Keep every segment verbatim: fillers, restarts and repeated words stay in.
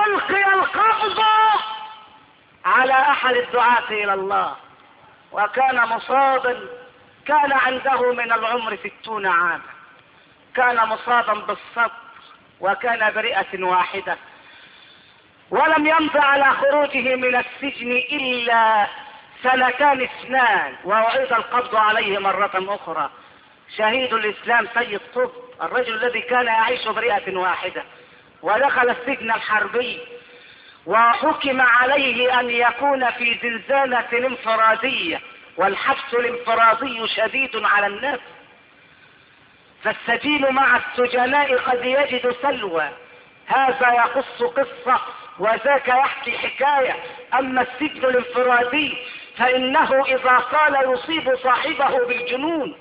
وألقي القبض على أحد الدعاة إلى الله، وكان مصابا، كان عنده من العمر ستون عاما، كان مصابا بالصبر، وكان برئة واحدة، ولم يمض على خروجه من السجن إلا سنتان اثنان، وأعيد القبض عليه مرة أخرى. شهيد الإسلام سيد قطب، الرجل الذي كان يعيش برئة واحدة ودخل السجن الحربي، وحكم عليه أن يكون في زنزانة انفرادية، والحبس الانفرادي شديد على الناس، فالسجين مع السجناء قد يجد سلوى، هذا يقص قصة وذاك يحكي حكاية. أما السجن الانفرادي فإنه إذا قال يصيب صاحبه بالجنون.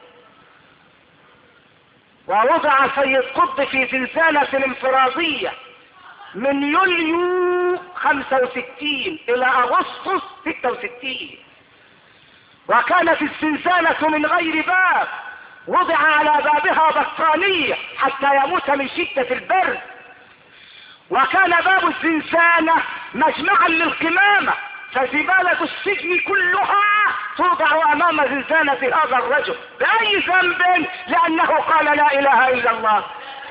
ووضع سيد قطب في زنزانة انفرادية من يوليو خمسة وستين إلى أغسطس ستة وستين، وكانت الزنزانة من غير باب، وضع على بابها بطانية حتى يموت من شدة البرد، وكان باب الزنزانة مجمعا للقمامة، فزبالة السجن كلها توضع أمام زنزانة هذا الرجل. بأي ذنب؟ لأنه قال لا إله إلا الله.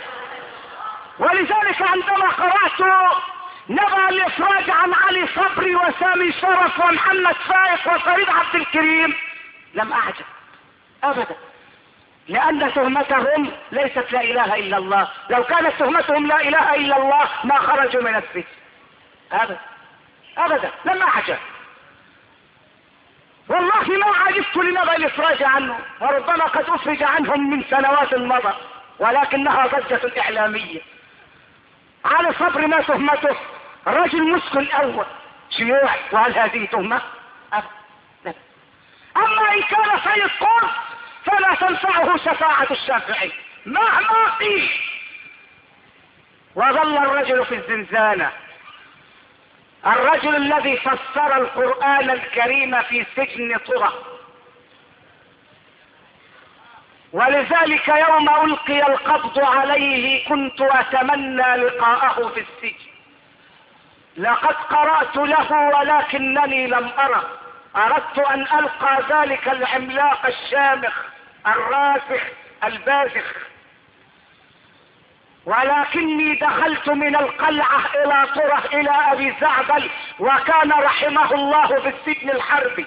ولذلك عندما قرأت نبأ الإفراج عن علي صبري وسامي شرف ومحمد فايق وفريد عبد الكريم لم أعجب أبدا، لأن تهمتهم ليست لا إله إلا الله. لو كانت تهمتهم لا إله إلا الله ما خرجوا من السجن أبدا أبدا، لم أعجب والله، ما عجبت لنبأ الإفراج عنه، وربما قد أفرج عنهم من سنوات مضى، ولكنها ضجة إعلامية. علي صبري ما تهمته؟ رجل مسك الأول شيوعي، وهل هذه تهمة؟ أبدا. أما إن كان سيد قطب فلا تنفعه شفاعة الشافعي مهما قيل. وظل الرجل في الزنزانة، الرجل الذي فسر القرآن الكريم في سجن طرة، ولذلك يوم ألقي القبض عليه كنت أتمنى لقاءه في السجن. لقد قرأت له ولكنني لم أره، أردت أن ألقى ذلك العملاق الشامخ الراسخ البازخ، ولكني دخلت من القلعة إلى طرة إلى أبي زعبل، وكان رحمه الله في السجن الحربي،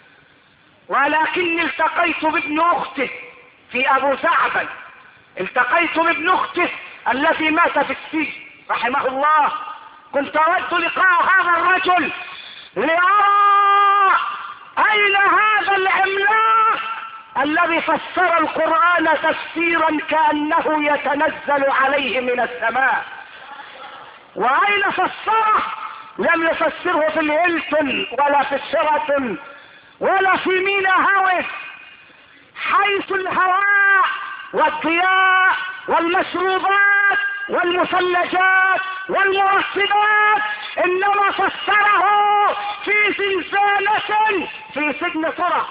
ولكني التقيت بابن أخته في أبو زعبل، التقيت بابن أخته الذي مات في السجن رحمه الله. كنت أود لقاء هذا الرجل لأرى أين هذا العملاق الذي فسر القرآن تفسيرا كأنه يتنزل عليه من السماء، وأين فسره؟ لم يفسره في الهيلتون ولا في الشيراتون ولا في مينا هاوس، حيث الهواء والضياء والمشروبات والمثلجات والمرطبات، انما فسره في زنزانة في سجن طرة.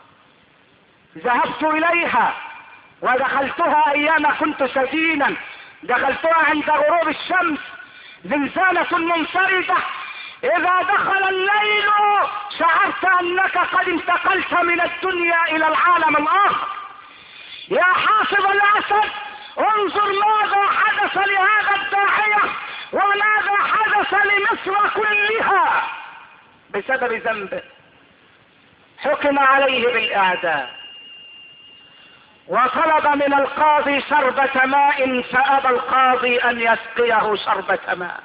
ذهبت اليها ودخلتها ايام كنت سجينا، دخلتها عند غروب الشمس، زنزانة منفردة، اذا دخل الليل شعرت انك قد انتقلت من الدنيا الى العالم الاخر. يا حافظ الاسد انظر ماذا حدث لهذا الداعية وماذا حدث لمصر كلها بسبب ذنبه. حكم عليه بالاعدام، وطلب من القاضي شربة ماء فأبى القاضي أن يسقيه شربة ماء.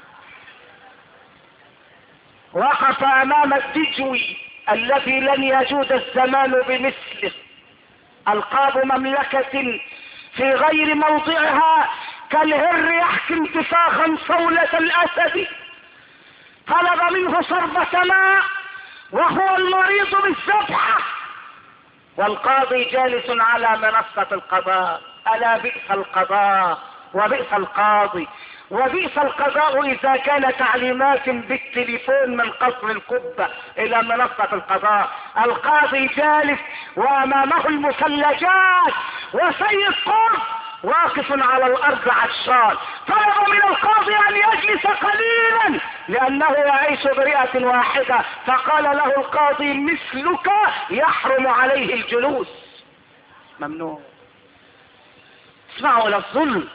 وقف أمام الدجوي الذي لن يجود الزمان بمثله، ألقاب مملكة في غير موضعها كالهر يحكي انتفاخا صولة الأسد. طلب منه شربة ماء وهو المريض بالذبحة، والقاضي جالس على منصة القضاء. ألا بئس القضاء وبئس القاضي، وبئس القضاء إذا كان تعليمات بالتليفون من قصر القبة إلى منصة القضاء. القاضي جالس وأمامه المثلجات، وسيد قطب واقف على الأرض عطشان. طلب من القاضي أن يجلس قليلا لأنه يعيش برئة واحدة. فقال له القاضي مثلك يحرم عليه الجلوس، ممنوع. اسمعوا إلى الظلم.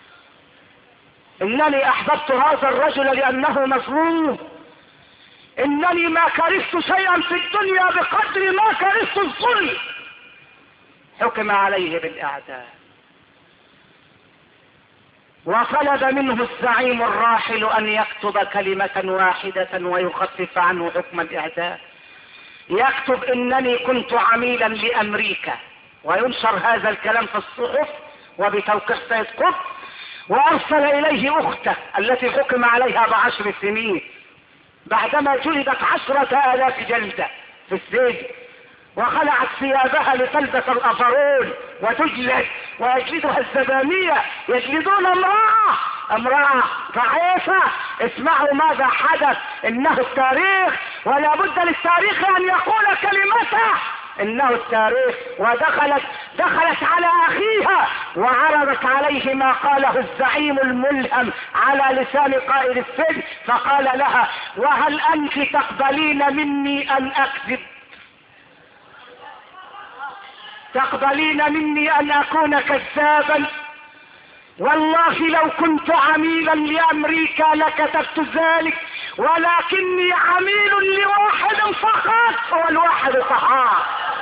إنني أحببت هذا الرجل لأنه مظلوم. إنني ما كرهت شيئا في الدنيا بقدر ما كرهت الظلم. حكم عليه بالإعدام، وطلب منه الزعيم الراحل أن يكتب كلمة واحدة ويخفف عنه حكم الإعدام. يكتب إنني كنت عميلا لأمريكا، وينشر هذا الكلام في الصحف وبتوقيع سيد قطب. وأرسل إليه أخته التي حكم عليها بعشر سنين بعدما جلدت عشرة آلاف جلدة في السجن، وخلعت ثيابها لتلبس الأفرول وتجلد، ويجلدها الزبانية. يجلدون امرأة امرأة ضعيفة. اسمعوا ماذا حدث. إنه التاريخ، ولا بد للتاريخ أن يقول كلمته. إنه التاريخ. ودخلت دخلت على أخيها وعرضت عليه ما قاله الزعيم الملهم على لسان قائد السجن. فقال لها: وهل أنت تقبلين مني أن أكذب؟ تقبلين مني أن أكون كذابا؟ والله لو كنت عميلا لأمريكا لكتبت ذلك، ولكني عميل لواحد فقط، هو الواحد فقط.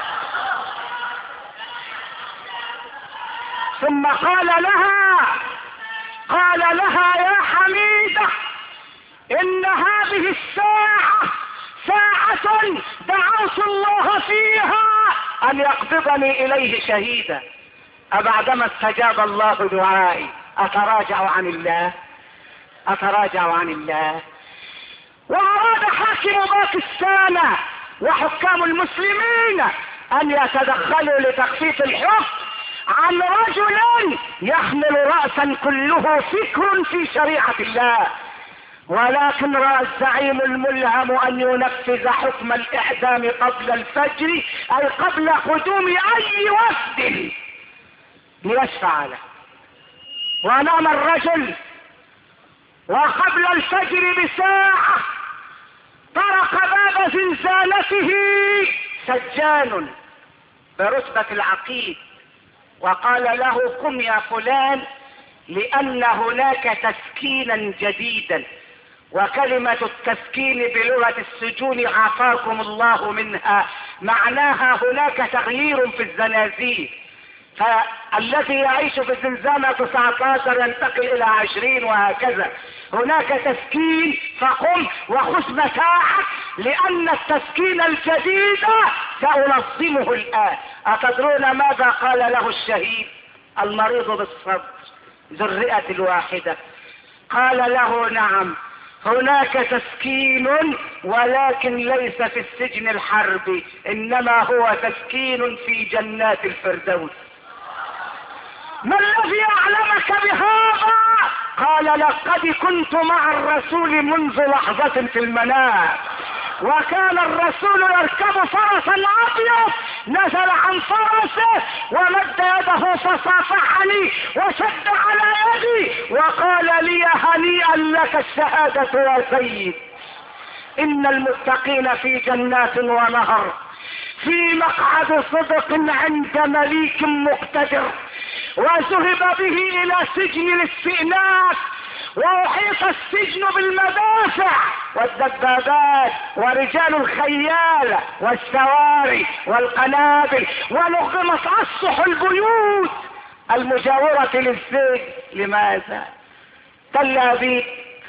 ثم قال لها قال لها: يا حميدة، إن هذه الساعة ساعة دعوت الله فيها أن يقبضني إليه شهيدا. أبعدما استجاب الله دعائي أتراجع عن الله؟ أتراجع عن الله؟ وأراد حاكم باكستان وحكام المسلمين أن يتدخلوا لتخفيف الحكم عن رجل يحمل رأسا كله فكر في شريعة الله. ولكن رأى الزعيم الملهم أن ينفذ حكم الإعدام قبل الفجر، أي قبل قدوم أي وفد ليشفع له. ونام الرجل، وقبل الفجر بساعة طرق باب زنزانته سجان برتبة العقيد، وقال له: قم يا فلان، لأن هناك تسكينا جديدا. وكلمة التسكين بلغة السجون عافاكم الله منها معناها هناك تغيير في الزنازين. فالذي يعيش في الزنزانة تسعة عشر ينتقل إلى عشرين وهكذا. هناك تسكين، فقم وخذ متاعك، لأن التسكين الجديد سأنظمه الآن. أتدرون ماذا قال له الشهيد المريض بالصدر ذو الرئة الواحدة؟ قال له: نعم، هناك تسكين، ولكن ليس في السجن الحربي، إنما هو تسكين في جنات الفردوس. ما الذي أعلمك بهذا؟ قال: لقد كنت مع الرسول منذ لحظة في المنام، وكان الرسول يركب فرسا أبيض، نزل عن فرسه ومد يده فصافحني وشد على يدي وقال لي: هنيئا لك الشهادة يا سيد. إن المتقين في جنات ونهر، في مقعد صدق عند مليك مقتدر. وذهب به إلى سجن الاستئناس، وأحيط السجن بالمدافع والدبابات ورجال الخيال والسواري والقنابل، ونغمت أسطح البيوت المجاورة للسجن. لماذا؟ تل أبيب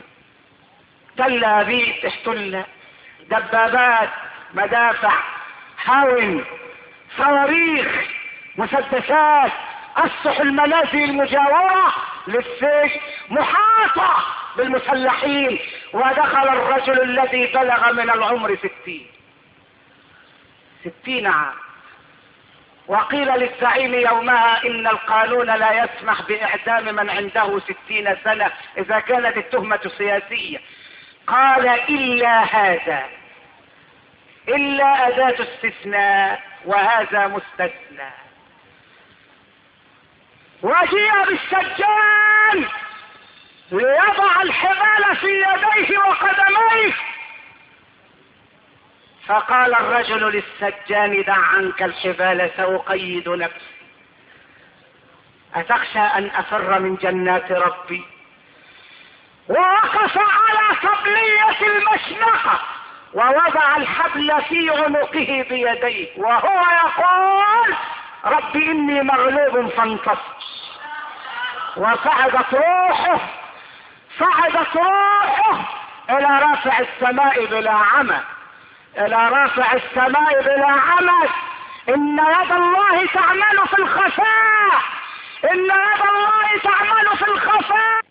تل أبيب احتل، دبابات، مدافع، هاون، صواريخ، مسدسات، أسطح المنازل المجاورة للسجن محاطة بالمسلحين. ودخل الرجل الذي بلغ من العمر ستين ستين عام. وقيل للزعيم يومها: إن القانون لا يسمح بإعدام من عنده ستين سنة إذا كانت التهمة سياسية. قال: إلا هذا، إلا أداة استثناء، وهذا مستثنى. وجيء بالسجان ليضع الحبال في فقال الرجل للسجان: دع عنك الحبال سأقيد نفسي، أتخشى أن أفر من جنات ربي؟ ووقف على صبلية المشنقة ووضع الحبل في عنقه بيديه وهو يقول: رب إني مغلوب فانتصر. وصعدت روحه صعدت روحه إلى رافع السماء بلا عمى، إلى رافع السماء بلا عمى. إن يد الله تعمل في الخفاء، إن يد الله تعمل في الخفاء.